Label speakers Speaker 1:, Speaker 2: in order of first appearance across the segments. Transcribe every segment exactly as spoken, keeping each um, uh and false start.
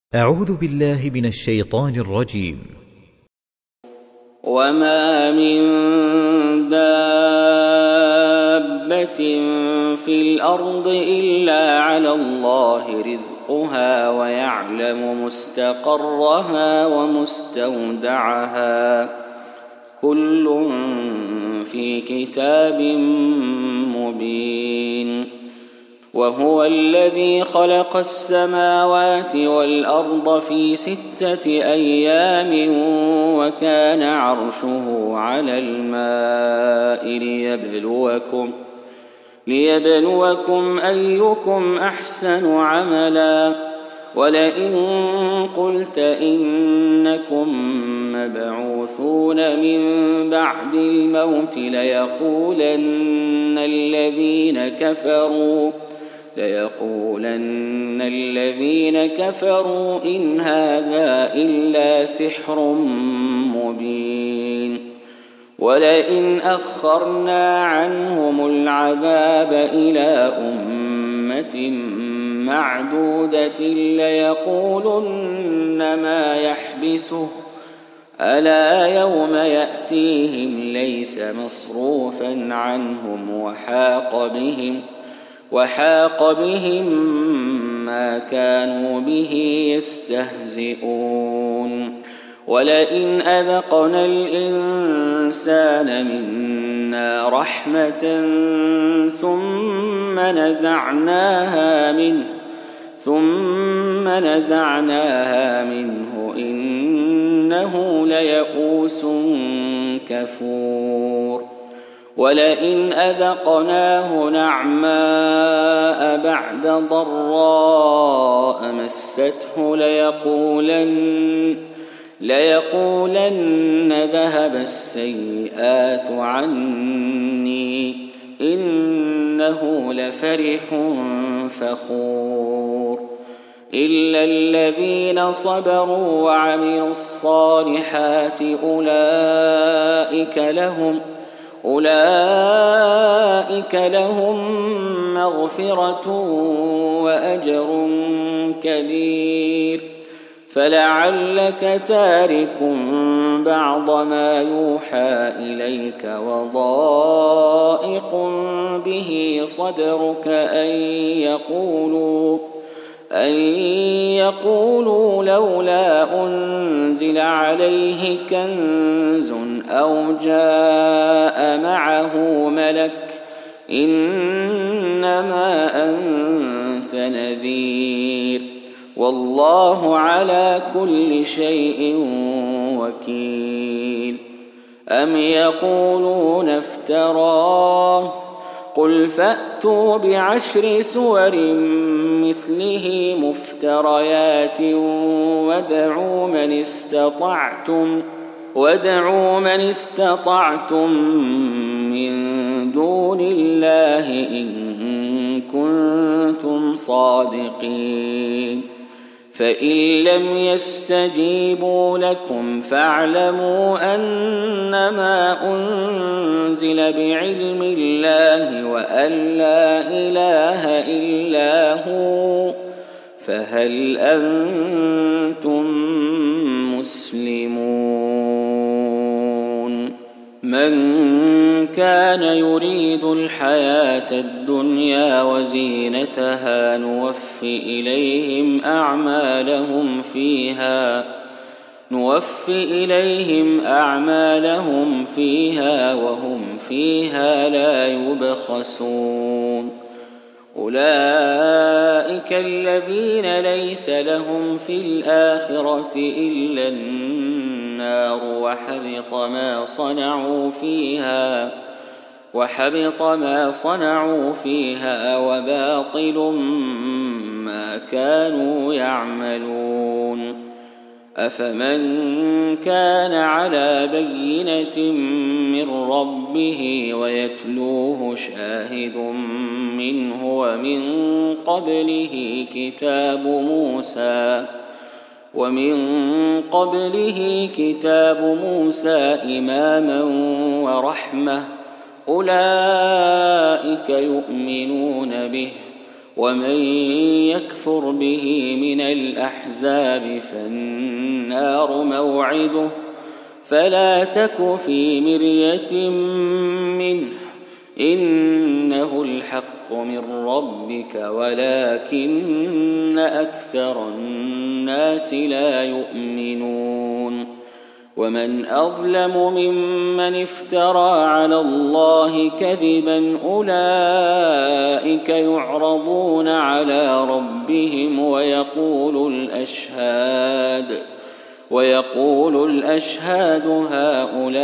Speaker 1: أعوذ بالله من الشيطان الرجيم.
Speaker 2: وما من دابة في الأرض إلا على الله رزقها ويعلم مستقرها ومستودعها كل في كتاب مبين. وهو الذي خلق السماوات والأرض في ستة أيام وكان عرشه على الماء ليبلوكم, ليبلوكم أيكم أحسن عملا. ولئن قلت إنكم مبعوثون من بعد الموت ليقولن الذين كفروا ليقولن الذين كفروا إن هذا إلا سحر مبين. ولئن أخرنا عنهم العذاب إلى أمة معدودة ليقولن ما يحبسه ألا يوم يأتيهم ليس مصروفا عنهم وحاق بهم وحاق بهم ما كانوا به يستهزئون. ولئن أذقنا الإنسان منا رحمة ثم نزعناها منه ثم نزعناها منه إنه ليئوس كفور. ولئن أذقناه نعماء بعد ضراء مسته ليقولن ليقولن ذهب السيئات عني إنه لفرح فخور. إلا الذين صبروا وعملوا الصالحات أولئك لهم أولئك لهم مغفرة وأجر كبير. فلعلك تارك بعض ما يوحى إليك وضائق به صدرك أن يقولوا أن يقولوا لولا أنزل عليه كنز أو جاء معه ملك إنما أنت نذير والله على كل شيء وكيل. أم يقولون افتراه قل فأتوا بعشر سور مثله مفتريات وادعوا من استطعتم وادعوا من استطعتم من دون الله إن كنتم صادقين. فإن لم يستجيبوا لكم فاعلموا أنما أنزل بعلم الله وأن لا إله إلا هو فهل أنتم مسلمون. من كان يريد الحياة الدنيا وزينتها نوف إليهم أعمالهم فيها نوف إليهم أعمالهم فيها وهم فيها لا يبخسون. أولئك الذين ليس لهم في الآخرة إلا النار وحبط ما صنعوا فيها وحبط ما صنعوا فيها وباطل ما كانوا يعملون. أفمن كان على بينة من ربه ويتلوه شاهد منه ومن قبله كتاب موسى ومن قبله كتاب موسى إماما ورحمة أولئك يؤمنون به ومن يكفر به من الأحزاب فالنار موعده فلا تك في مرية منه إنه الحق من ربك ولكن أكثر الناس لا يؤمنون ومن أظلم ممن افترى على الله كذبا أولئك يعرضون على ربهم ويقول الأشهاد ويقول الأشهاد هؤلاء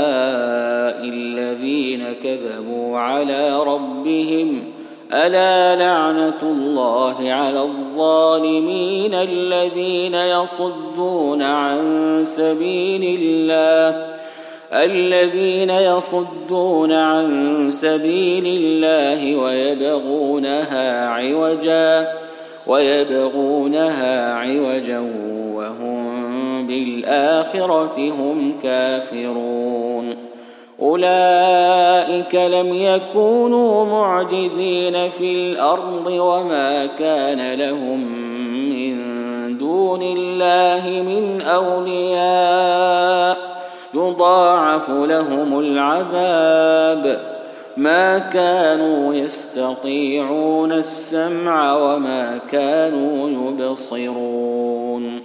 Speaker 2: الذين كذبوا على ربهم ألا لعنة الله على الظالمين الذين يصدون عن سبيل الله الذين يصدون عن سبيل الله ويبغونها عوجا ويبغونها عوجا وهم بالآخرة هم كافرون أولئك لم يكونوا معجزين في الأرض وما كان لهم من دون الله من أولياء يضاعف لهم العذاب ما كانوا يستطيعون السمع وما كانوا يبصرون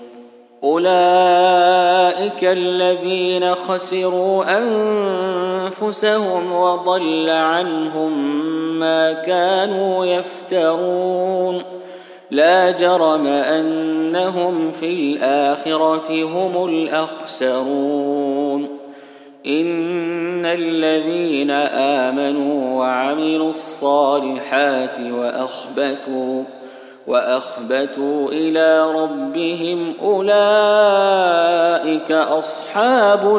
Speaker 2: أولئك الذين خسروا أنفسهم وضل عنهم ما كانوا يفترون لا جرم أنهم في الآخرة هم الأخسرون إن الذين آمنوا وعملوا الصالحات وأخبتوا وأخبتوا إلى ربهم أولئك أصحاب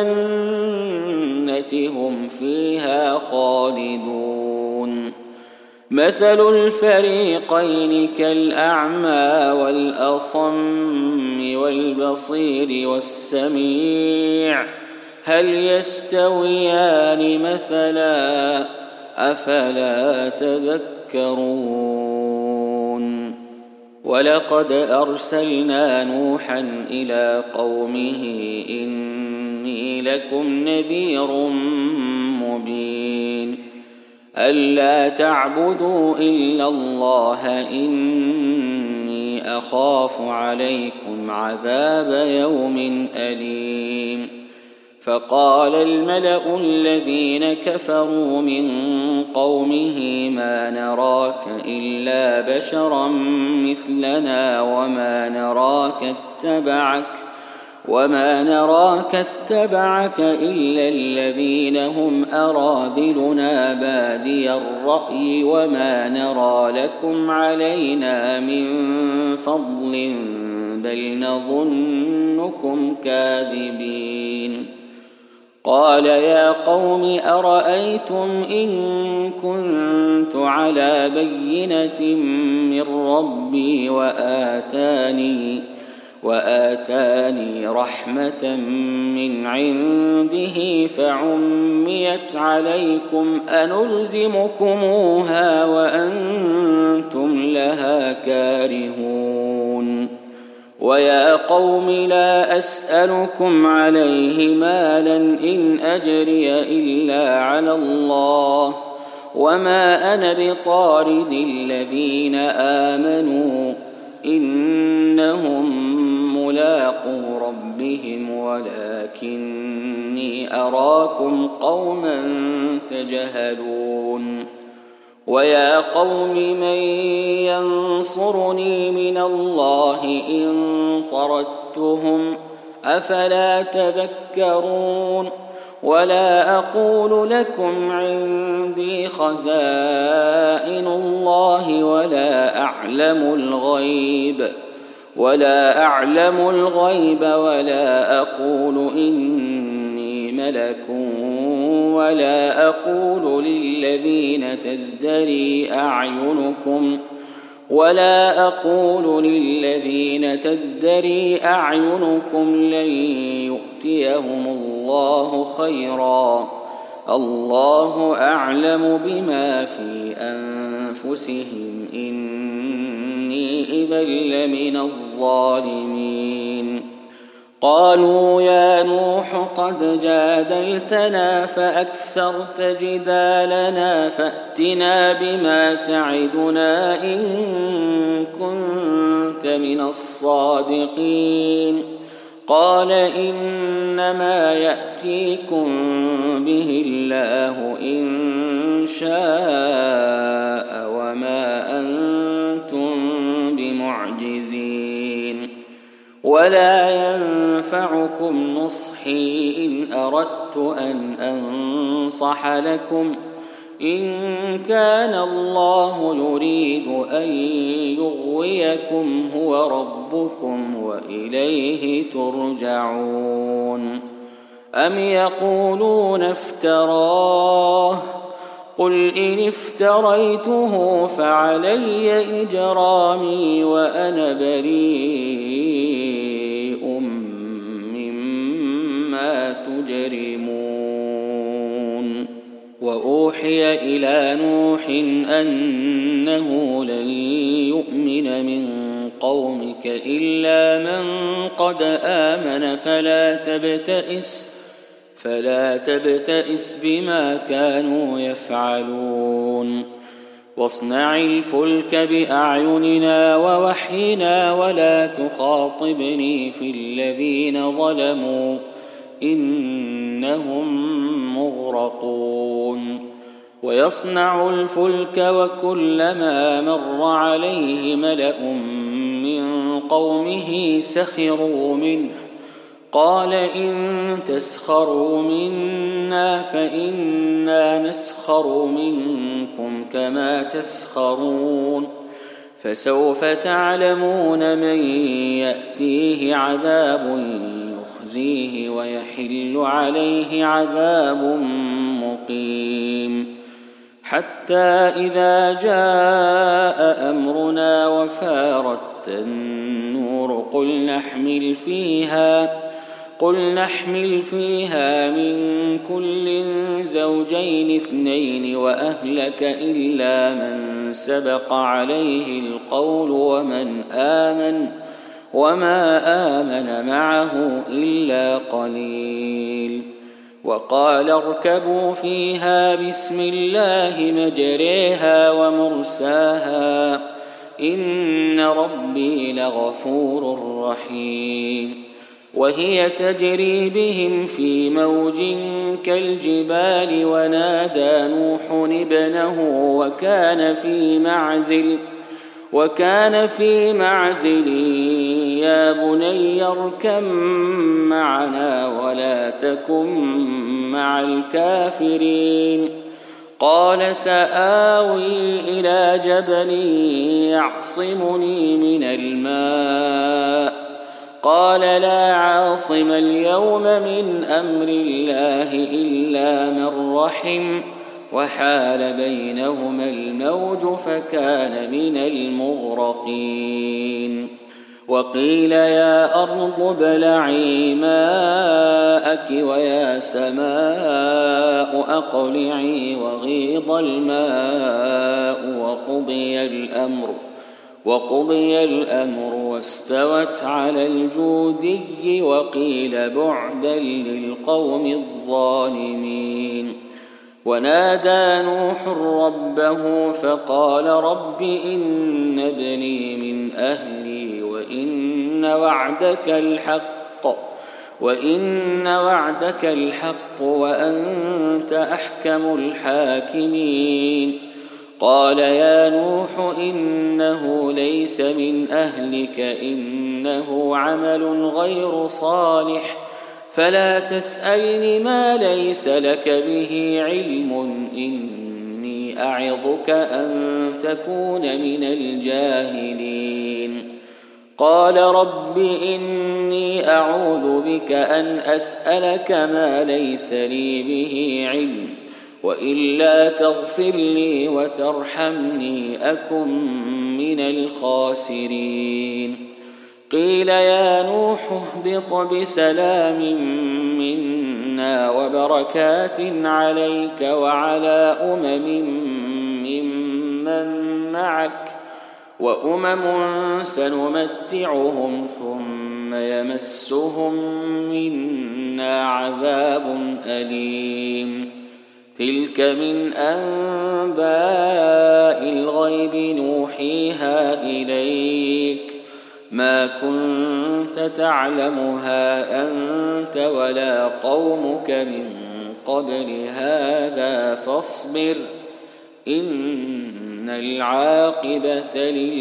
Speaker 2: الجنة هم فيها خالدون مثل الفريقين كالأعمى والأصم والبصير والسميع هل يستويان مثلا أفلا تذكرون ولقد أرسلنا نوحا إلى قومه إني لكم نذير مبين ألا تعبدوا إلا الله إني أخاف عليكم عذاب يوم أليم فقال الملأ الذين كفروا من قومه ما نراك إلا بشرا مثلنا وما نراك اتبعك وما نراك اتبعك إلا الذين هم أراذلنا بادي الرأي وما نرى لكم علينا من فضل بل نظنكم كاذبين قال يا قوم أرأيتم إن كنت على بينة من ربي وآتاني وآتاني رحمة من عنده فعميت عليكم أنلزمكموها وأنتم لها كارهون ويا قوم لا أسألكم عليه مالا إن أجري إلا على الله وما أنا بطارد الذين آمنوا إنهم ملاقو ربهم ولكني أراكم قوما تجهلون ويا قوم من ينصرني من الله إن طردتهم أفلا تذكرون ولا أقول لكم عندي خزائن الله ولا أعلم الغيب ولا أعلم الغيب ولا أقول إني ملك ولا أقول للذين تزدري أعينكم ولا أقول للذين تزدري أعينكم لن يؤتيهم الله خيرا الله أعلم بما في أنفسهم أنفسهم إني إذا لمن الظالمين. قالوا يا نوح قد جادلتنا فأكثرت جدالنا فأتنا بما تعدنا إن كنت من الصادقين. قال إنما يأتيكم به الله إن شاء وما أنتم بمعجزين. ولا ينفعكم نصحي إن أردت أن أنصح لكم إن كان الله يريد أن يغويكم هو ربكم وإليه ترجعون. أم يقولون افتراه قل إن افتريته فعلي إجرامي وأنا بريء مما تجرمون. وأوحي إلى نوح أنه لن يؤمن من قومك إلا من قد آمن فلا تبتئس فلا تبتئس بما كانوا يفعلون. واصنع الفلك بأعيننا ووحينا ولا تخاطبني في الذين ظلموا إنهم مغرقون. ويصنع الفلك وكلما مر عليه ملأ من قومه سخروا منه قال إن تسخروا منا فإنا نسخر منكم كما تسخرون. فسوف تعلمون من يأتيه عذاب يخزيه ويحل عليه عذاب مقيم. حتى إذا جاء أمرنا وفارت النور قل نحمل فيها قل نحمل فيها من كل زوجين اثنين وأهلك إلا من سبق عليه القول ومن آمن وما آمن معه إلا قليل. وقال اركبوا فيها بسم الله مجريها ومرساها إن ربي لغفور رحيم. وهي تجري بهم في موج كالجبال ونادى نوح ابنه وكان في معزل وكان في معزل يا بني اركب معنا ولا تكن مع الكافرين. قال سآوي إلى جبل يعصمني من الماء قال لا عاصم اليوم من أمر الله إلا من رحم وحال بينهما الموج فكان من المغرقين. وقيل يا أرض ابلعي ماءك ويا سماء أقلعي وغيض الماء وقضي الأمر وقضي الأمر واستوت على الجودي وقيل بعدا للقوم الظالمين. ونادى نوح ربه فقال رب إن ابني من أهلي وإن وعدك الحق وإن وعدك الحق وأنت أحكم الحاكمين. قال يا نوح إنه ليس من أهلك إنه عمل غير صالح فلا تسألني ما ليس لك به علم إني أعظك أن تكون من الجاهلين. قال رب إني أعوذ بك أن أسألك ما ليس لي به علم وإلا تغفر لي وترحمني أكن من الخاسرين. قيل يا نوح اهبط بسلام منا وبركات عليك وعلى أمم ممن معك وأمم سنمتعهم ثم يمسهم منا عذاب أليم تلك من أنباء الغيب نوحيها إليك ما كنت تعلمها أنت ولا قومك من قبل هذا فاصبر إن العاقبة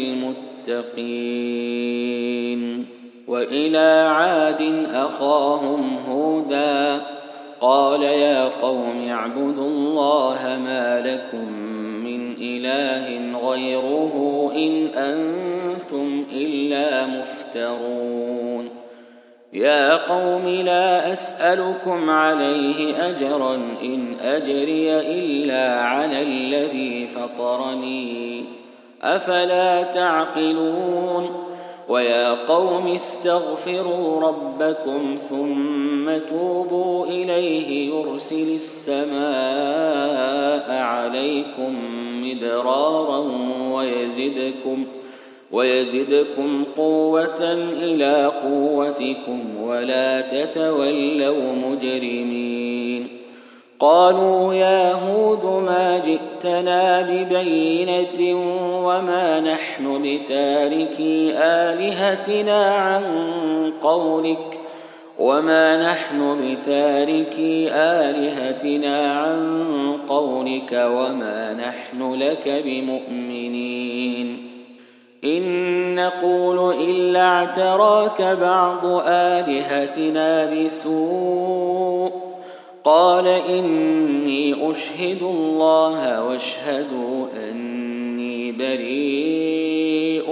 Speaker 2: للمتقين وإلى عاد أخاهم هودا قال يا قوم اعبدوا الله ما لكم من إله غيره إن أنتم إلا مفترون يا قوم لا أسألكم عليه أجرا إن أجري إلا على الذي فطرني أفلا تعقلون ويا قوم استغفروا ربكم ثم توبوا إليه يرسل السماء عليكم مدرارا ويزدكم ويزدكم قوة إلى قوتكم ولا تتولوا مجرمين قالوا يا هود ما جئتنا ببينة وما نحن بتاركي آلهتنا عن قولك وما نحن بتاركي آلهتنا عن قولك وما نحن لك بمؤمنين إن نقول إلا اعتراك بعض آلهتنا بسوء قال إني أشهد الله واشهدوا أني بريء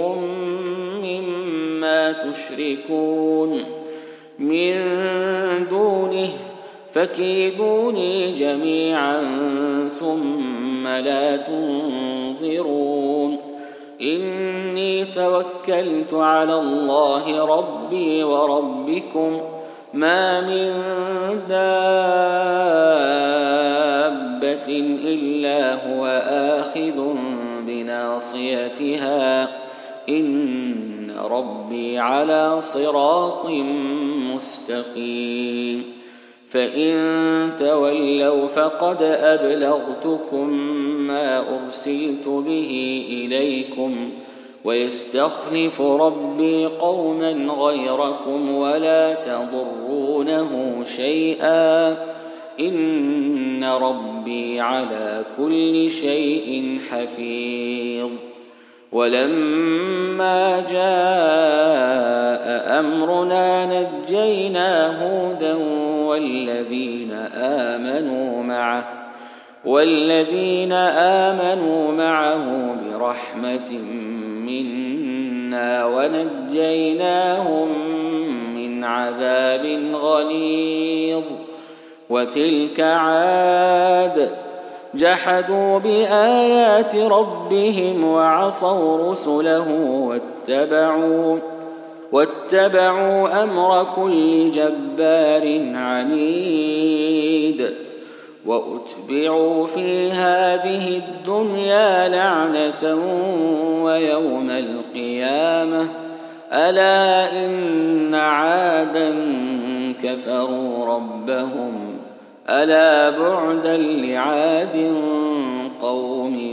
Speaker 2: مما تشركون من دونه فكيدوني جميعا ثم لا تنظرون إني توكلت على الله ربي وربكم ما من دابة إلا هو آخذ بناصيتها إن ربي على صراط مستقيم فإن تولوا فقد أبلغتكم ما أرسلت به إليكم ويستخلف ربي قوما غيركم ولا تضرونه شيئا إن ربي على كل شيء حفيظ ولما جاء أمرنا نجينا هودا والذين آمنوا معه والذين آمنوا معه برحمة منا ونجيناهم من عذاب غليظ وتلك عاد جحدوا بآيات ربهم وعصوا رسله واتبعوا واتبعوا أمر كل جبار عنيد وأتبعوا في هذه الدنيا لعنة ويوم القيامة ألا إن عادا كفروا ربهم ألا بعدا لعاد قوم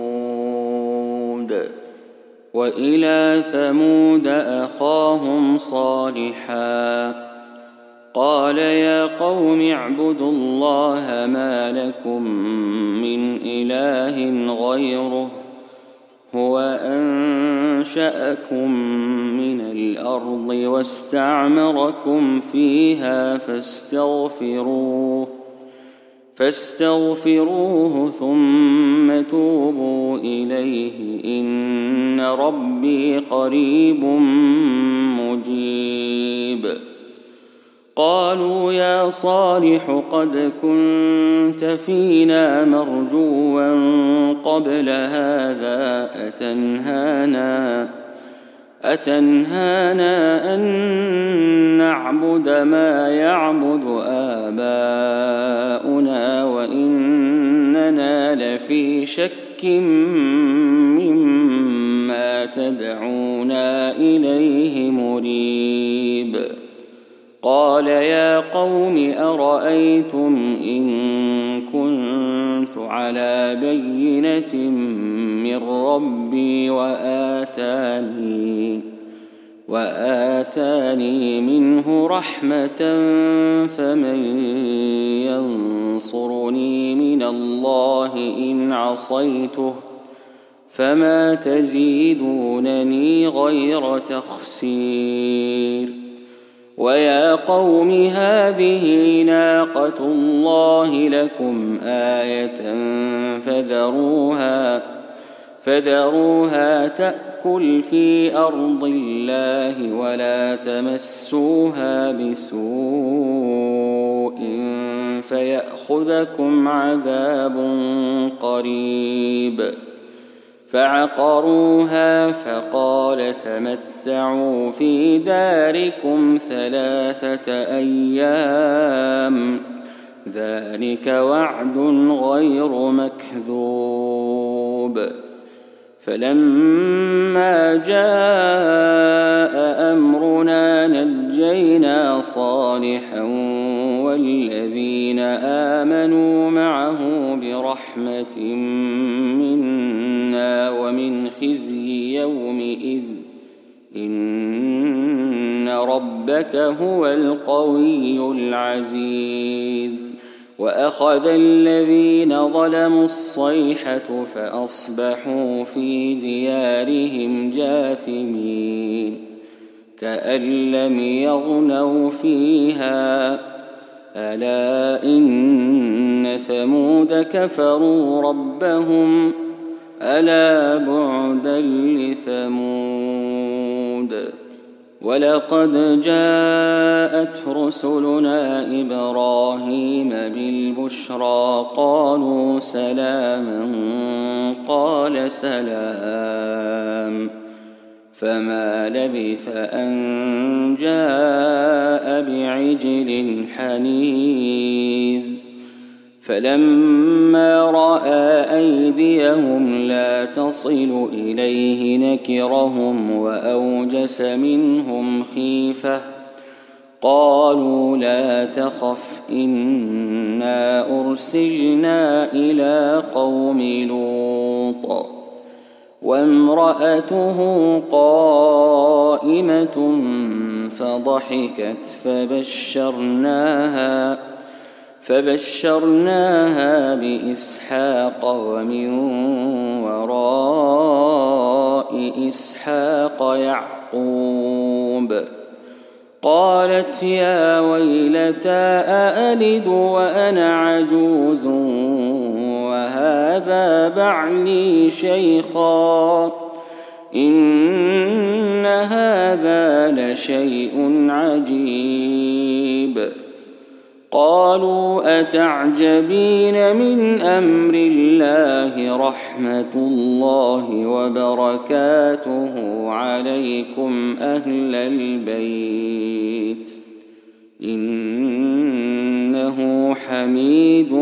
Speaker 2: هود وإلى ثمود أخاهم صالحا قال يا قوم اعبدوا الله ما لكم من إله غيره هو أنشأكم من الأرض واستعمركم فيها فاستغفروه فاستغفروه ثم توبوا إليه إن ربي قريب مجيب قالوا يا صالح قد كنت فينا مرجوا قبل هذا أتنهانا أتنهانا أن نعبد ما يعبد آباؤنا وإننا لفي شك مما تدعونا إليه مريب. قال يا قوم أرأيتم إن كنت على بينة من ربي وآتاني وآتاني منه رحمة فمن ينصرني من الله إن عصيته فما تزيدونني غير تخسير. ويا قوم هذه ناقة الله لكم آية فذروها فذروها تأكل في أرض الله ولا تمسوها بسوء فيأخذكم عذاب قريب. فعقروها فقال تمتعوا في داركم ثلاثة أيام ذلك وعد غير مكذوب. فلما جاء أمرنا نجينا صالحا والذين آمنوا معه برحمة منا ومن خزي يومئذ إن ربك هو القوي العزيز. وأخذ الذين ظلموا الصيحة فأصبحوا في ديارهم جاثمين كأن لم يغنوا فيها ألا إن ثمود كفروا ربهم ألا بعدا لثمود. ولقد جاءت رسلنا إبراهيم بالبشرى قالوا سلاما قال سلام فما لبث أن جاء بعجل حنيذ. فلما رأى أيديهم لا تصل إليه نكرهم وأوجس منهم خيفة قالوا لا تخف إنا أرسلنا إلى قوم لوط وامرأته قائمة فضحكت فبشرناها فبشرناها بإسحاق ومن وراء إسحاق يعقوب. قالت يا ويلتى أألد وأنا عجوز وهذا بعلي شيخا إن هذا لشيء عجيب. قالوا أتعجبين من أمر الله رحمة الله وبركاته عليكم أهل البيت إنه حميد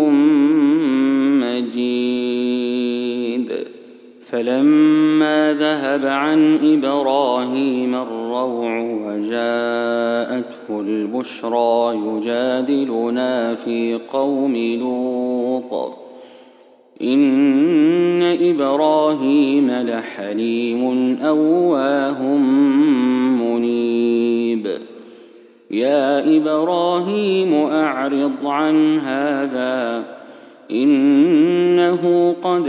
Speaker 2: مجيد. فلما ذهب عن إبراهيم الروع وجاءته البشرى يجادلنا في قوم لوط إن إبراهيم لحليم أواه منيب. يا إبراهيم أعرض عن هذا إنه قد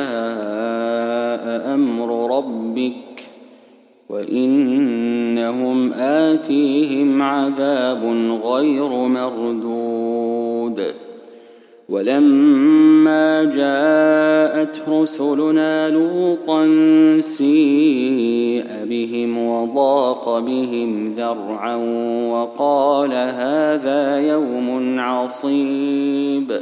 Speaker 2: جاء أمر ربك وإنهم آتيهم عذاب غير مردود. ولما جاءت رسلنا لوطا سيء بهم وضاق بهم ذرعا وقال هذا يوم عصيب.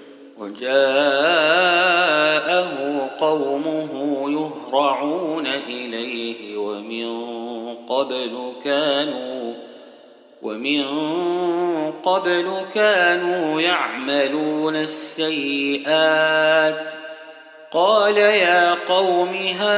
Speaker 2: وجاءه قومه يهرعون إليه ومن قبل كانوا ومن قبل كانوا يعملون السيئات قال يا قوم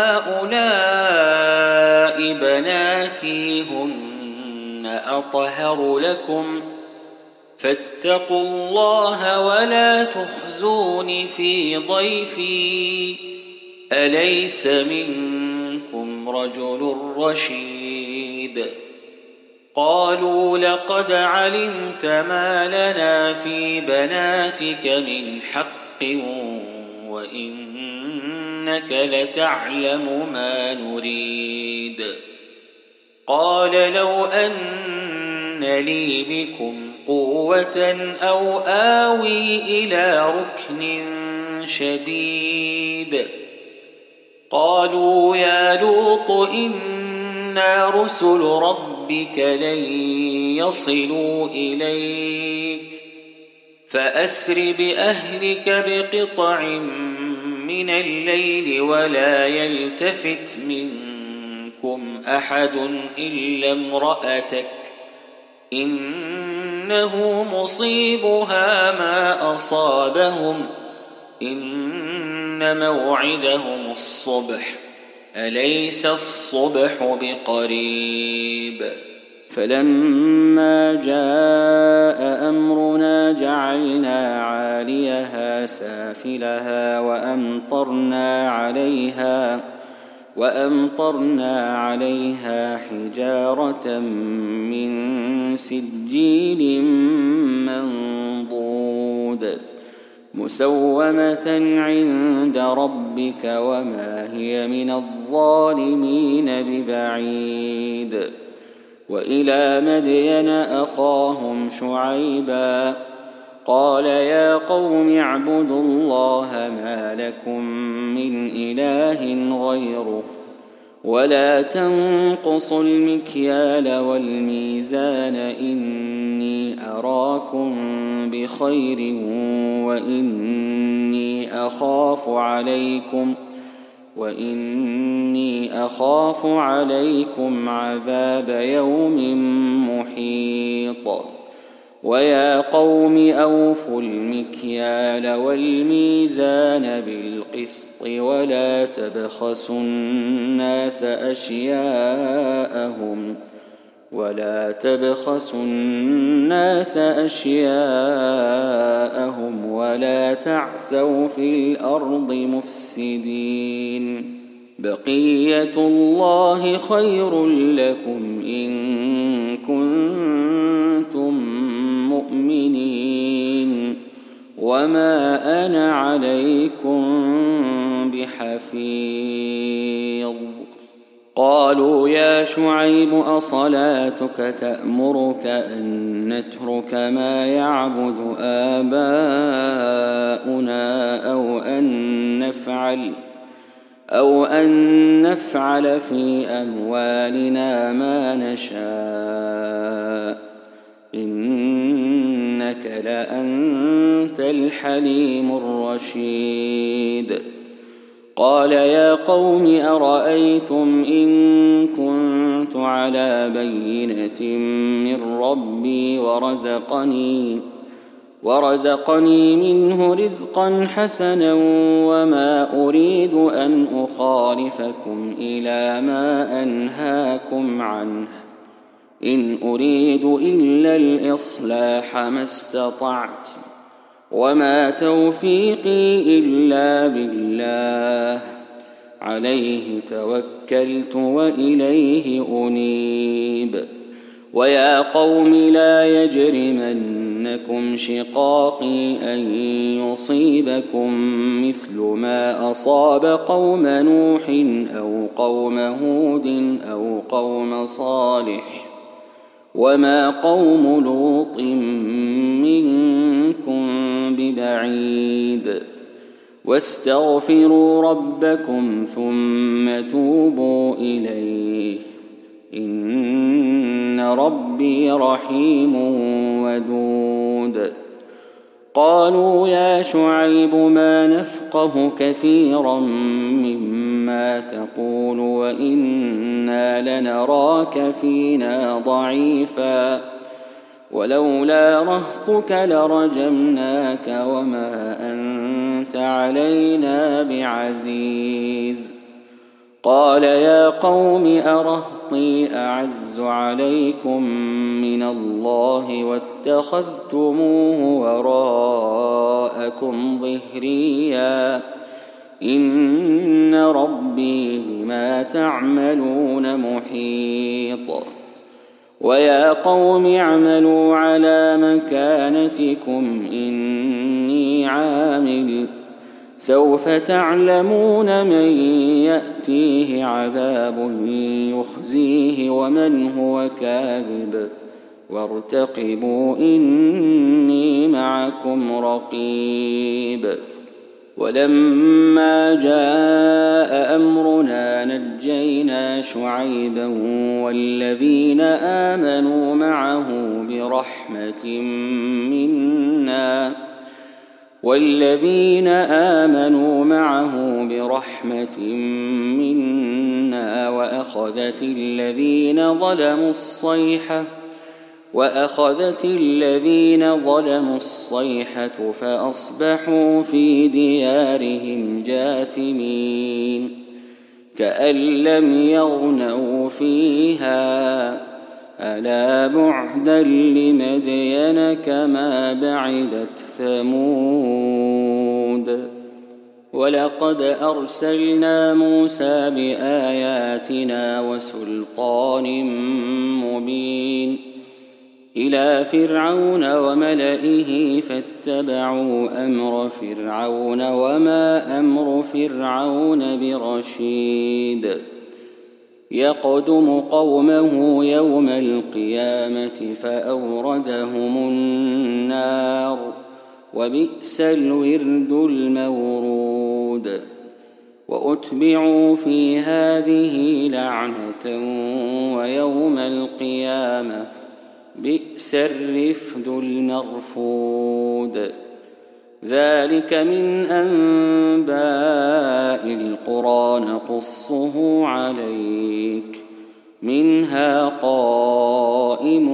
Speaker 2: هؤلاء بناتي هن أطهر لكم فاتقوا الله ولا تخزون في ضيفي أليس منكم رجل رشيد قالوا لقد علمت ما لنا في بناتك من حق وإنك لتعلم ما نريد قال لو أن لي بكم قوة أو آوي إلى ركن شديد قالوا يا لوط إنا رسل ربك لن يصلوا إليك فأسر بأهلك بقطع من الليل ولا يلتفت منكم أحد إلا امرأتك إنه مصيبها ما أصابهم إن موعدهم الصبح أليس الصبح بقريب فلما جاء أمرنا جعلنا عاليها سافلها وأمطرنا عليها وأمطرنا عليها حجارة من سجيل منضود مسومة عند ربك وما هي من الظالمين ببعيد وإلى مدين أخاهم شعيبا قال يا قوم اعبدوا الله ما لكم من إله غيره ولا تنقصوا المكيال والميزان إني أراكم بخير وإني أخاف عليكم وإني أخاف عليكم عذاب يوم محيط ويا قوم أوفوا المكيال والميزان بالقسط ولا تبخسوا الناس أشياءهم ولا تبخسوا الناس أشياءهم ولا تعثوا في الأرض مفسدين بقية الله خير لكم إن كنتم مؤمنين وما أنا عليكم بحفيظ قالوا يا شعيب أصلاتك تأمرك أن نترك ما يعبد آباؤنا أو أن نفعل أو أن نفعل في أموالنا ما نشاء إنك لأنت الحليم الرشيد قال يا قوم أرأيتم إن كنت على بينة من ربي ورزقني ورزقني منه رزقا حسنا وما أريد أن أخالفكم إلى ما أنهاكم عنه إن أريد إلا الإصلاح ما استطعت وما توفيقي إلا بالله عليه توكلت وإليه أنيب ويا قوم لا يجرمنكم شقاقي أن يصيبكم مثل ما أصاب قوم نوح أو قوم هود أو قوم صالح وما قوم لوط منكم ببعيد واستغفروا ربكم ثم توبوا إليه إن ربي رحيم ودود قالوا يا شعيب ما نفقه كثيرا مما تقول وإنا لنراك فينا ضعيفا ولولا رهطك لرجمناك وما أنت أنت علينا بعزيز. قال يا قوم أرهطي أعز عليكم من الله واتخذتموه وراءكم ظهريا إن ربي بما تعملون محيط. ويا قوم اعملوا على مكانتكم إني عامل سوف تعلمون من يأتيه عذاب يخزيه ومن هو كاذب وارتقبوا إني معكم رقيب. ولما جاء أمرنا نجينا شعيبا والذين آمنوا معه برحمة منا والذين آمنوا معه برحمة منا وأخذت الذين ظلموا الصيحة وأخذت الذين ظلموا الصيحة فأصبحوا في ديارهم جاثمين كأن لم يغنوا فيها ألا بعدا لمدين كما بعدت ثمود. ولقد أرسلنا موسى بآياتنا وسلطان مبين إلى فرعون وملئه فاتبعوا أمر فرعون وما أمر فرعون برشيد. يقدم قومه يوم القيامة فأوردهم النار وبئس الورد المورود. وأتبعوا في هذه لعنة ويوم القيامة بئس الرفد المرفود. ذلك من أنباء القرى نقصه عليك منها قائم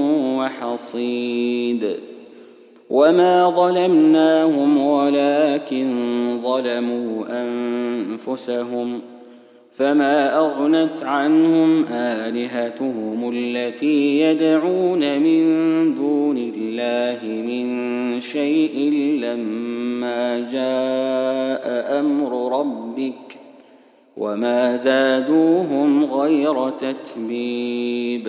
Speaker 2: وحصيد. وما ظلمناهم ولكن ظلموا أنفسهم فما أغنت عنهم آلهتهم التي يدعون من دون الله من شيء لما جاء أمر ربك وما زادوهم غير تتبيب.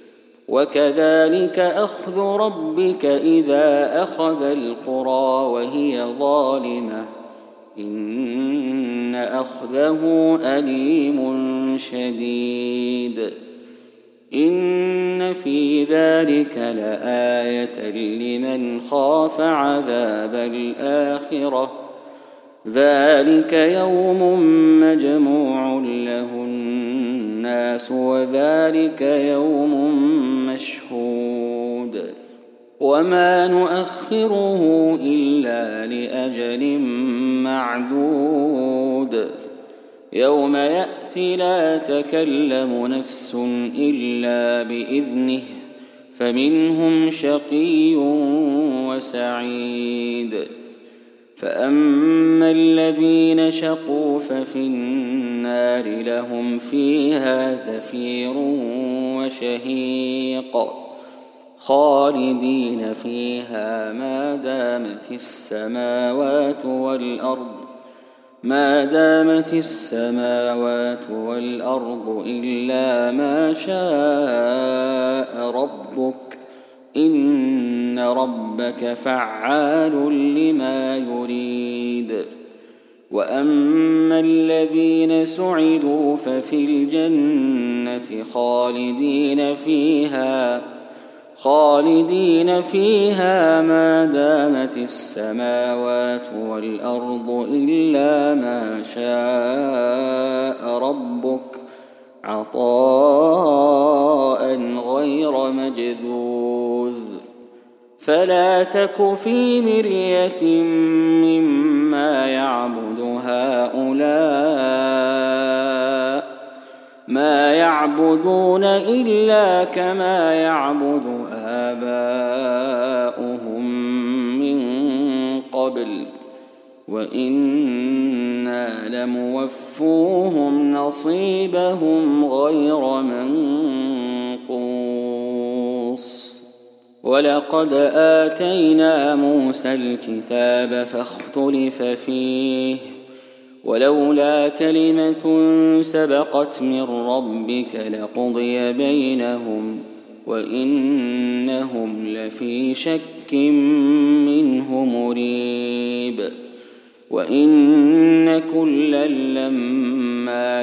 Speaker 2: وكذلك أخذ ربك إذا أخذ القرى وهي ظالمة إن أخذه أليم شديد. إن في ذلك لآية لمن خاف عذاب الآخرة ذلك يوم مجموع له الناس وذلك يوم مشهود. وما نؤخره إلا لأجل معدود يوم يأتي لا تكلم نفس إلا بإذنه فمنهم شقي وسعيد. فأما الذين شقوا ففي النار لهم فيها زفير وشهيق خالدين فيها ما دامت السماوات والأرض ما دامت السماوات والأرض إلا ما شاء ربك إن ربك فعال لما يريد. وأما الذين سعدوا ففي الجنة خالدين فيها خالدين فيها ما دامت السماوات والأرض إلا ما شاء ربك عطاء غير مجذوذ. فلا تك في مرية مما يعبد هؤلاء ما يعبدون إلا كما يعبد آباؤهم من قبل وإنا لموفوهم نصيبهم غير منقوص. ولقد آتينا موسى الكتاب فاختلف فيه ولولا كلمة سبقت من ربك لقضي بينهم وإنهم لفي شك منه مريب. وإن كلا لما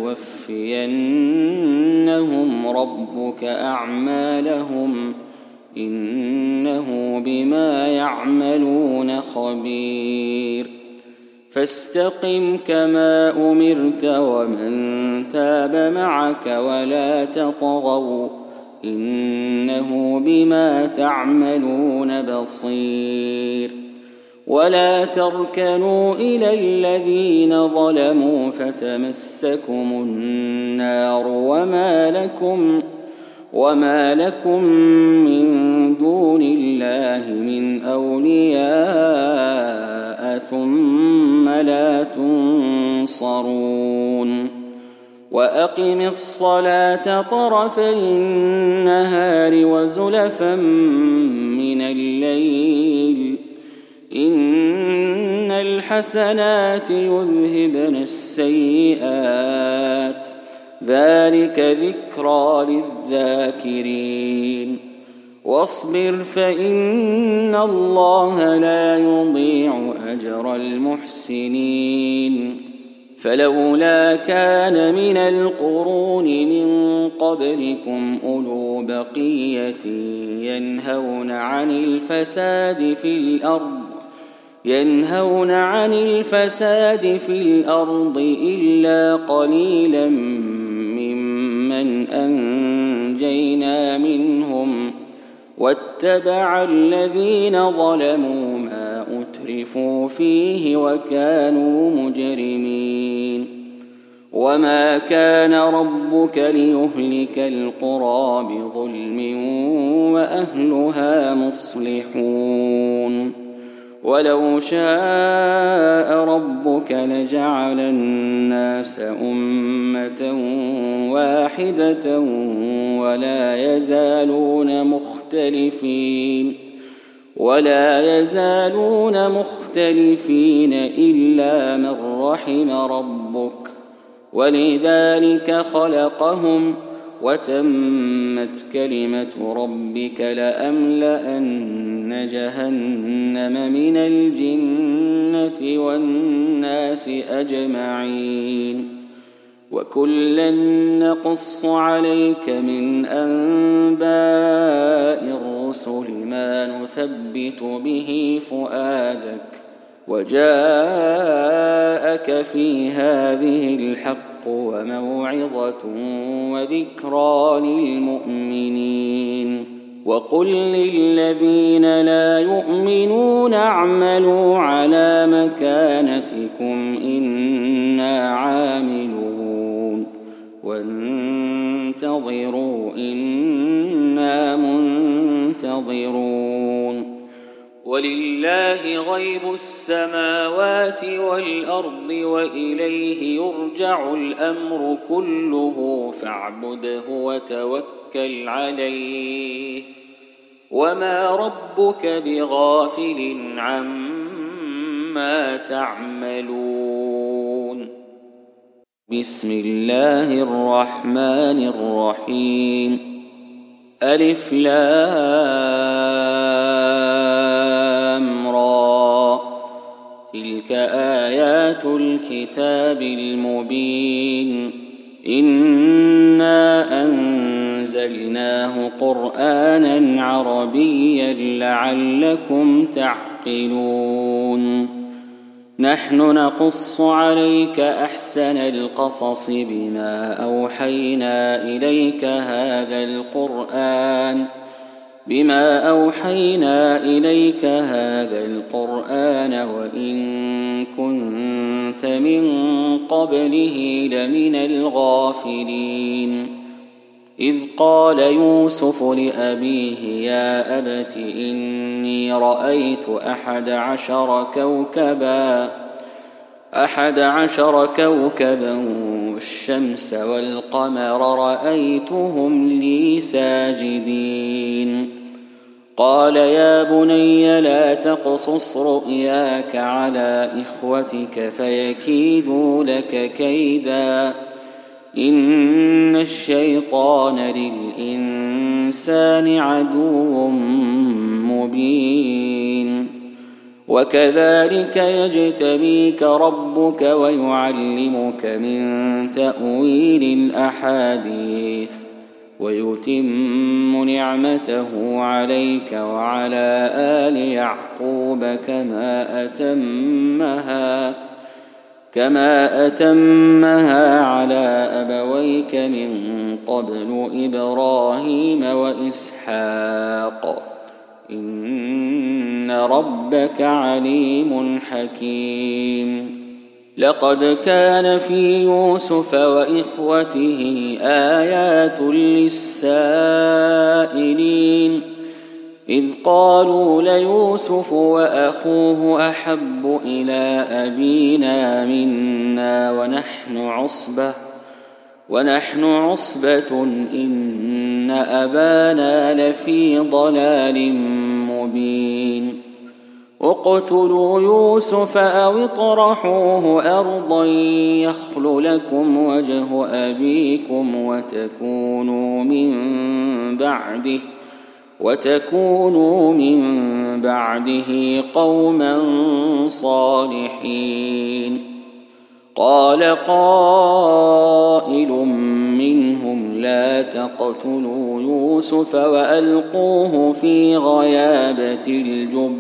Speaker 2: ليوفينهم ربك أعمالهم إنه بما يعملون خبير. فاستقم كما أمرت ومن تاب معك ولا تطغوا إنه بما تعملون بصير. ولا تركنوا إلى الذين ظلموا فتمسكم النار وما لكم وما لكم من دون الله من أولياء ثم لا تنصرون. وأقم الصلاة طرفي النهار وزلفا من الليل إن الحسنات يذهبن السيئات ذلك ذكرى للذاكرين. واصبر فإن الله لا يضيع أجر المحسنين. فلولا كان من القرون من قبلكم أولو بقية ينهون عن الفساد في الأرض ينهون عن الفساد في الأرض إلا قليلا ممن أنجينا منهم واتبع الذين ظلموا ما أترفوا فيه وكانوا مجرمين. وما كان ربك ليهلك القرى بظلم وأهلها مصلحون. ولو شاء ربك لجعل الناس أمة واحدة ولا يزالون مختلفين ولا يزالون مختلفين إلا من رحم ربك ولذلك خلقهم وتمت كلمة ربك لأملأن جهنم من الجنة والناس أجمعين. وكلا نقص عليك من أنباء الرسل ما نثبت به فؤادك وجاءك في هذه الحق وموعظة وذكرى للمؤمنين. وقل للذين لا يؤمنون اعملوا على مكانتكم إنا عاملون وانتظروا إنا منتظرون. ولله غيب السماوات والأرض وإليه يرجع الأمر كله فاعبده وتوكل عليه وما ربك بغافل عما تعملون. بسم الله الرحمن الرحيم. ألف لام را تلك آيات الكتاب المبين. إنا أنزلناه قرآنا عربيا لعلكم تعقلون. نحن نقص عليك أحسن القصص بما أوحينا إليك هذا القرآن بما أوحينا إليك هذا القرآن وإن كنت من قبله لمن الغافلين. إذ قال يوسف لأبيه يا أبت إني رأيت أحد عشر كوكبا أحد عشر كوكبا والشمس والقمر رأيتهم لي ساجدين قال يا بني لا تقصص رؤياك على إخوتك فيكيدوا لك كيدا إن الشيطان للإنسان عدو مبين وكذلك يجتبيك ربك ويعلمك من تأويل الأحاديث ويتم نعمته عليك وعلى آل يعقوب كما أتمها كما أتمها على أبويك من قبل إبراهيم وإسحاق إن ربك عليم حكيم لقد كان في يوسف وإخوته آيات للسائلين إذ قالوا ليوسف وأخوه أحب إلى أبينا منا ونحن عصبة ونحن عصبة إن أبانا لفي ضلال مبين اقتلوا يوسف أو اطرحوه أرضا يخل لكم وجه أبيكم وتكونوا من بعده وتكونوا من بعده قوما صالحين قال قائل منهم لا تقتلوا يوسف وألقوه في غيابة الجب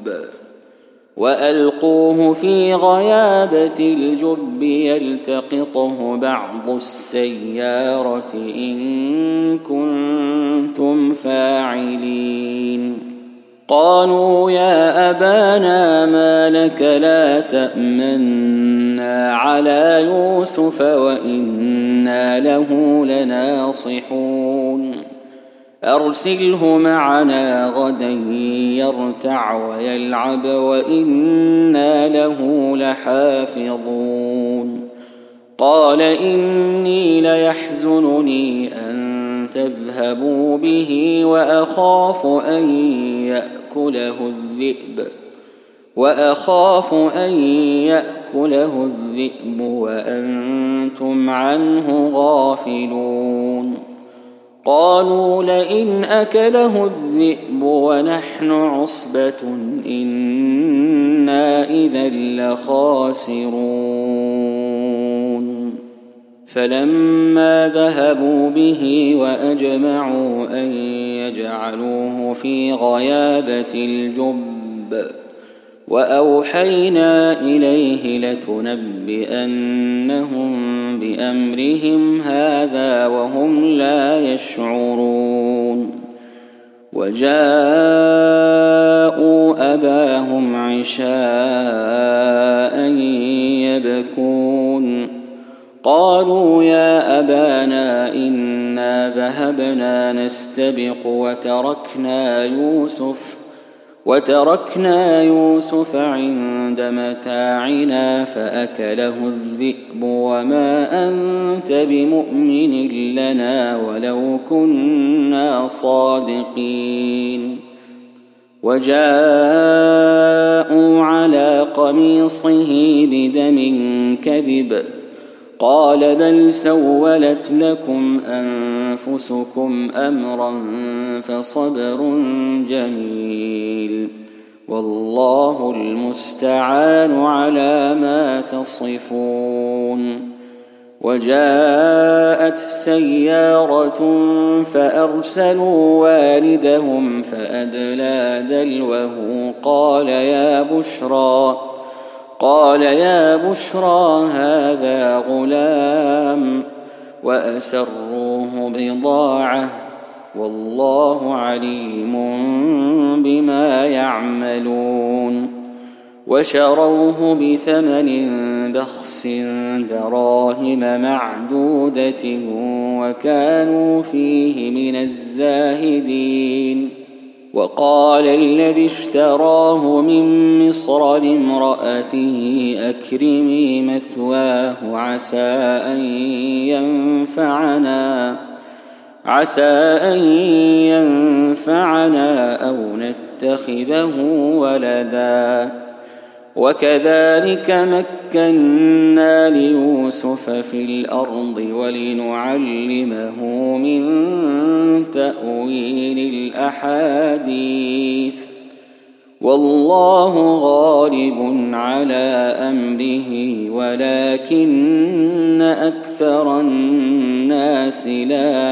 Speaker 2: وألقوه في غيابة الجب يلتقطه بعض السيارة إن كنتم فاعلين قالوا يا أبانا ما لك لا تأمنا على يوسف وإنا له لناصحون أرسله معنا غدا يرتع ويلعب وإنا له لحافظون قال إني ليحزنني أن تذهبوا به وأخاف أن يأكله الذئب وأخاف أن يأكله الذئب وأنتم عنه غافلون قالوا لئن أكله الذئب ونحن عصبة إنا إذا لخاسرون فلما ذهبوا به وأجمعوا أن يجعلوه في غيابة الجب وأوحينا إليه لتنبئنهم بأمرهم هذا وهم لا يشعرون وجاءوا أباهم عشاء يبكون قالوا يا أبانا إنا ذهبنا نستبق وتركنا يوسف وتركنا يوسف عند متاعنا فأكله الذئب وما أنت بمؤمن لنا ولو كنا صادقين وجاءوا على قميصه بدم كذب قال بل سولت لكم أنفسكم أمرا فصبر جميل والله المستعان على ما تصفون وجاءت سيارة فأرسلوا والدهم فأدلى دلوه قال يا بشرى قال يا بشرى هذا غلام وأسروه بضاعة والله عليم بما يعملون وشروه بثمن بخس دراهم معدودة وكانوا فيه من الزاهدين. وقال الذي اشتراه من مصر لامرأته أكرمي مثواه عسى أن ينفعنا عسى أن ينفعنا أو نتخذه ولدا. وكذلك مكنا ليوسف في الأرض ولنعلمه من تأويل الأحاديث والله غالب على أمره ولكن أكثر الناس لا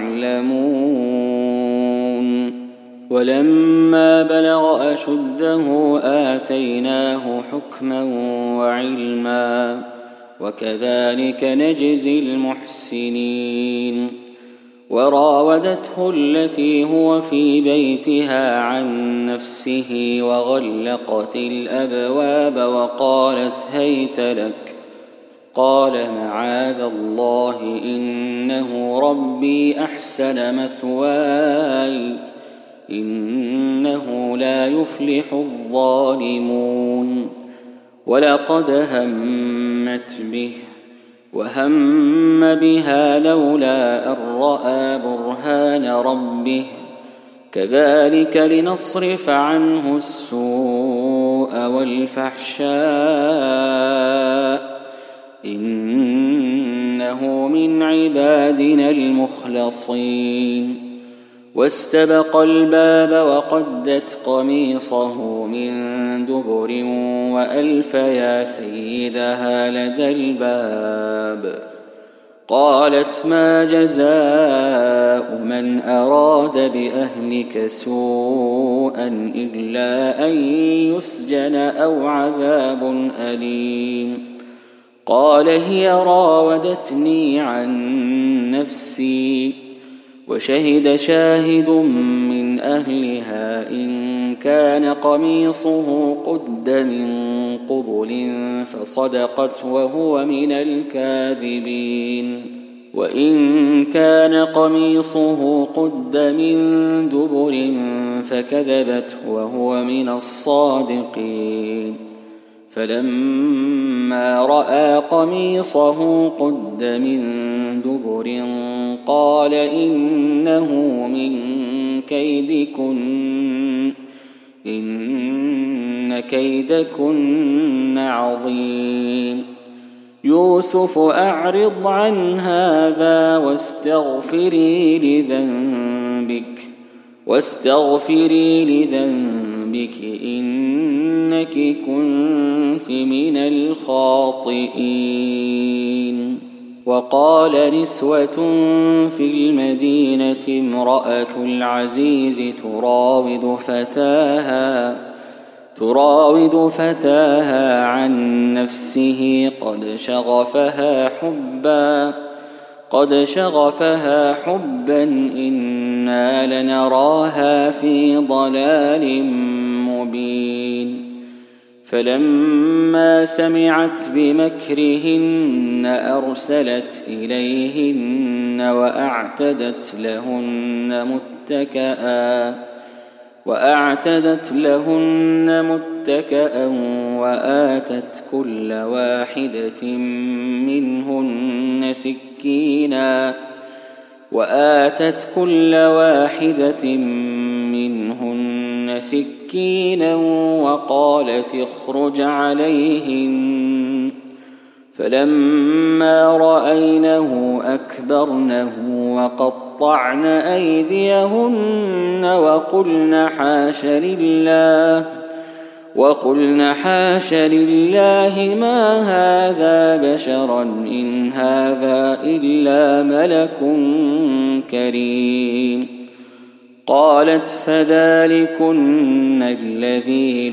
Speaker 2: يعلمون. ولما بلغ أشده آتيناه حكما وعلما وكذلك نجزي المحسنين. وراودته التي هو في بيتها عن نفسه وغلقت الأبواب وقالت هيت لك قال معاذ الله إنه ربي أحسن مثواي إنه لا يفلح الظالمون. ولقد همت به وهم بها لولا أن رأى برهان ربه كذلك لنصرف عنه السوء والفحشاء إنه من عبادنا المخلصين. واستبق الباب وقدت قميصه من دبر وألف يا سيدها لدى الباب. قالت ما جزاء من أراد بأهلك سوءا إلا أن يسجن أو عذاب أليم. قال هي راودتني عن نفسي وشهد شاهد من أهلها إن كان قميصه قد من قبل فصدقت وهو من الكاذبين وإن كان قميصه قد من دبر فكذبت وهو من الصادقين. فلما رأى قميصه قد من دبر قال إنه من كيدكن إن كيدكن عظيم. يوسف أعرض عن هذا واستغفري لذنبك واستغفري لذنبك إنك كنت من الخاطئين. وقال نسوة في المدينة امرأة العزيز تراود فتاها تراود فتاها عن نفسه قد شغفها حبا قد شغفها حبا إنا لنراها في ضلال مبين. فلما سمعت بمكرهن أرسلت إليهن وأعتدت لهن متكئا وأعتدت لهن متكئا وآتت كل واحدة منهن سكينا وآتت كل واحدة منهن سكينا وقالت اخرج عليهن. فلما رأينه أكبرنه وقطعن أيديهن وقلن حاش لله وقلن حاش لله ما هذا بشرا إن هذا إلا ملك كريم. قالت فذلكن الذي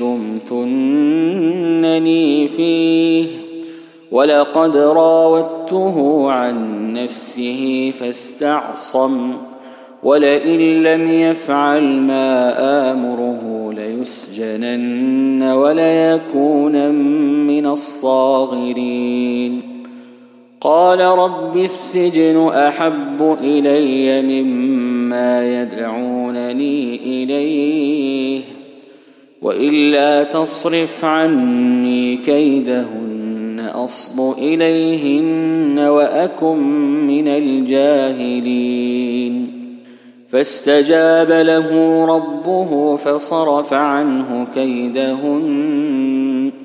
Speaker 2: لمتنني فيه ولقد راودته عن نفسه فاستعصم ولئن لم يفعل ما آمره ليسجنن ليسجنن وليكونا من الصاغرين قال رب السجن أحب إلي مما يدعونني إليه وإلا تصرف عني كيدهن أصب إليهن وأكن من الجاهلين فاستجاب له ربه فصرف عنه كيدهن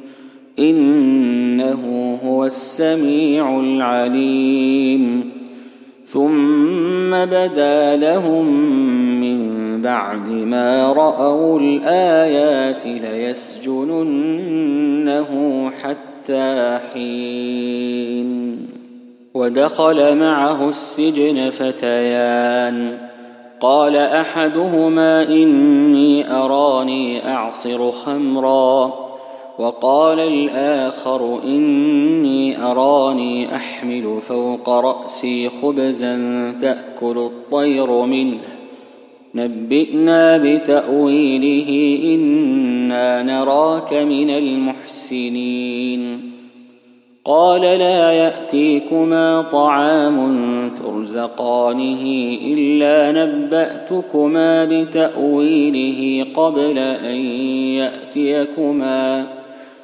Speaker 2: إنه هو السميع العليم ثم بدا لهم من بعد ما رأوا الآيات ليسجننه حتى حين ودخل معه السجن فتيان قال أحدهما إني أراني أعصر خمرا وقال الآخر إني أراني أحمل فوق رأسي خبزا تأكل الطير منه نبئنا بتأويله إنا نراك من المحسنين قال لا يأتيكما طعام ترزقانه إلا نبأتكما بتأويله قبل أن يأتيكما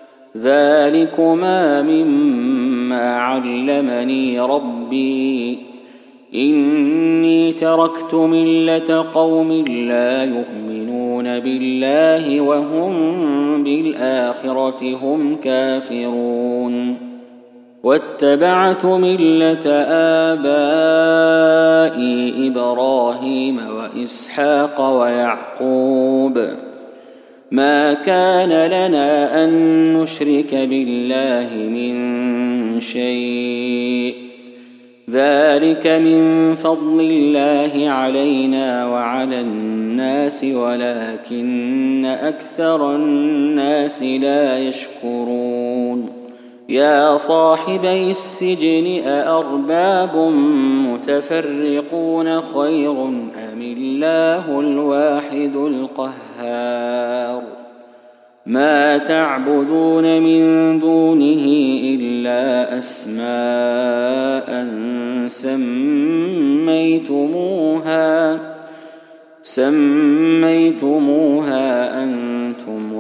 Speaker 2: ذلكما مما علمني ربي إني تركت ملة قوم لا يؤمنون بالله وهم بالآخرة هم كافرون واتبعت ملة آبائي إبراهيم وإسحاق ويعقوب ما كان لنا أن نشرك بالله من شيء ذلك من فضل الله علينا وعلى الناس ولكن أكثر الناس لا يشكرون يا صاحبي السجن أأرباب متفرقون خير أم الله الواحد القهار ما تعبدون من دونه إلا أسماء سميتموها سميتموها أنتم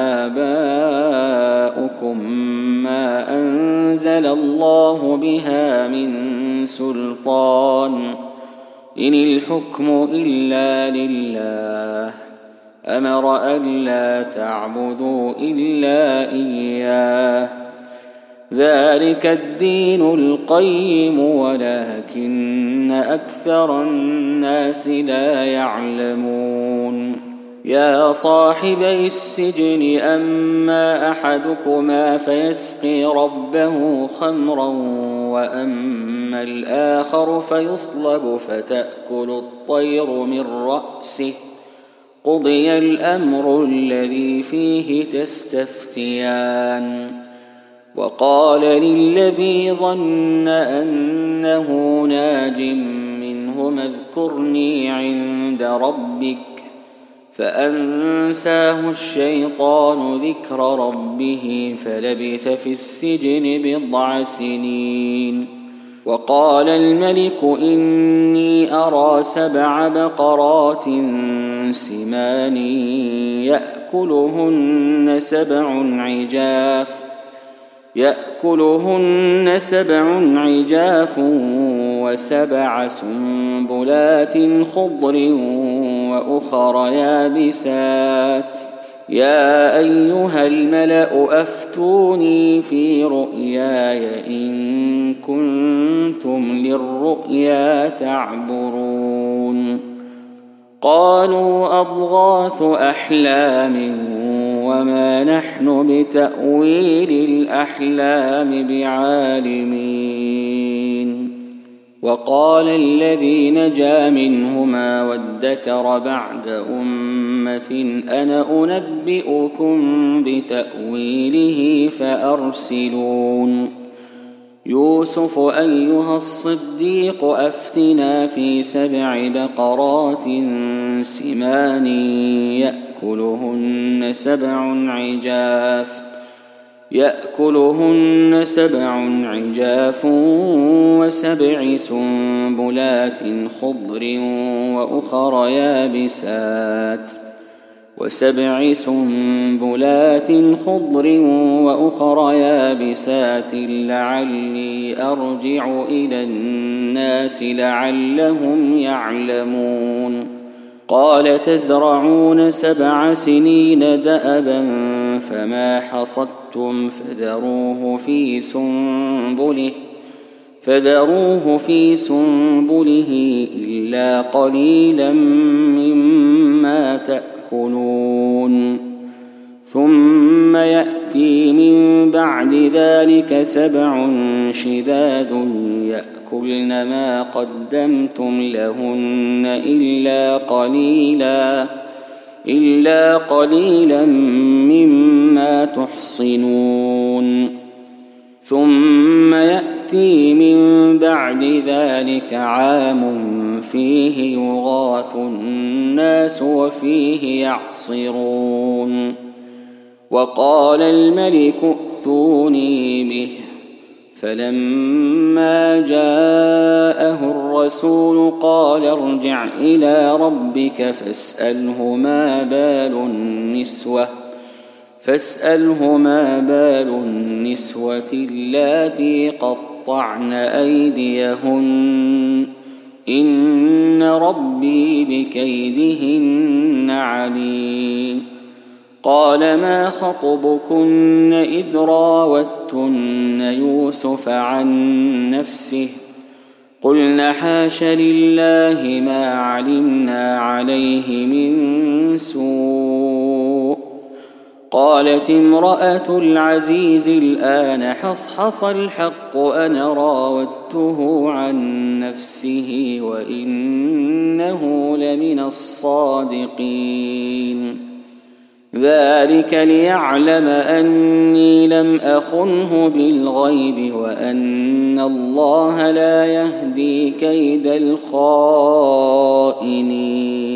Speaker 2: وآباؤكم ما أنزل الله بها من سلطان إن الحكم إلا لله أمر ألا تعبدوا إلا إياه ذلك الدين القيم ولكن أكثر الناس لا يعلمون يا صاحبي السجن أما أحدكما فيسقي ربه خمرا وأما الآخر فيصلب فتأكل الطير من رأسه قضي الأمر الذي فيه تستفتيان وقال للذي ظن أنه ناج منهما اذكرني عند ربك فأنساه الشيطان ذكر ربه فلبث في السجن بضع سنين وقال الملك إني أرى سبع بقرات سمان يأكلهن سبع عجاف يأكلهن سبع عجاف وسبع سنبلات خضر وأخر يابسات يا أيها الملأ أفتوني في رؤياي إن كنتم للرؤيا تعبرون قالوا أضغاث أحلام وما نحن بتأويل الأحلام بعالمين وقال الذي نجا منهما وادكر بعد أمة أنا أنبئكم بتأويله فأرسلون يوسف أيها الصديق أفتنا في سبع بقرات سمان يأكلهن سبع عجاف يأكلهن سبع عجاف وسبع سنبلات خضر وأخر يابسات وسبع سنبلات خضر وأخر يابسات لعلي أرجع إلى الناس لعلهم يعلمون قال تزرعون سبع سنين دأبا فما حصدتم فذروه في سنبله فذروه في سنبله إلا قليلا مما تأكلون ثم يأتي من بعد ذلك سبع شداد يأكلن ما قدمتم لهن إلا قليلا إلا قليلا مما تحصنون ثم يأتي من بعد ذلك عام فيه يغاث الناس وفيه يعصرون وقال الملك ائتوني به فلما جاءه الرسول قال ارجع إلى ربك فاسأله ما بال النسوة فاسأله ما بال النسوة اللاتي قطعن أيديهن إن ربي بكيدهن عليم قال ما خطبكن إذ راوتن يوسف عن نفسه قلن حاش لله ما علمنا عليه من سوء قالت امرأة العزيز الآن حصحص الحق أنا راودته عن نفسه وإنه لمن الصادقين ذلك ليعلم أني لم أخنه بالغيب وأن الله لا يهدي كيد الخائنين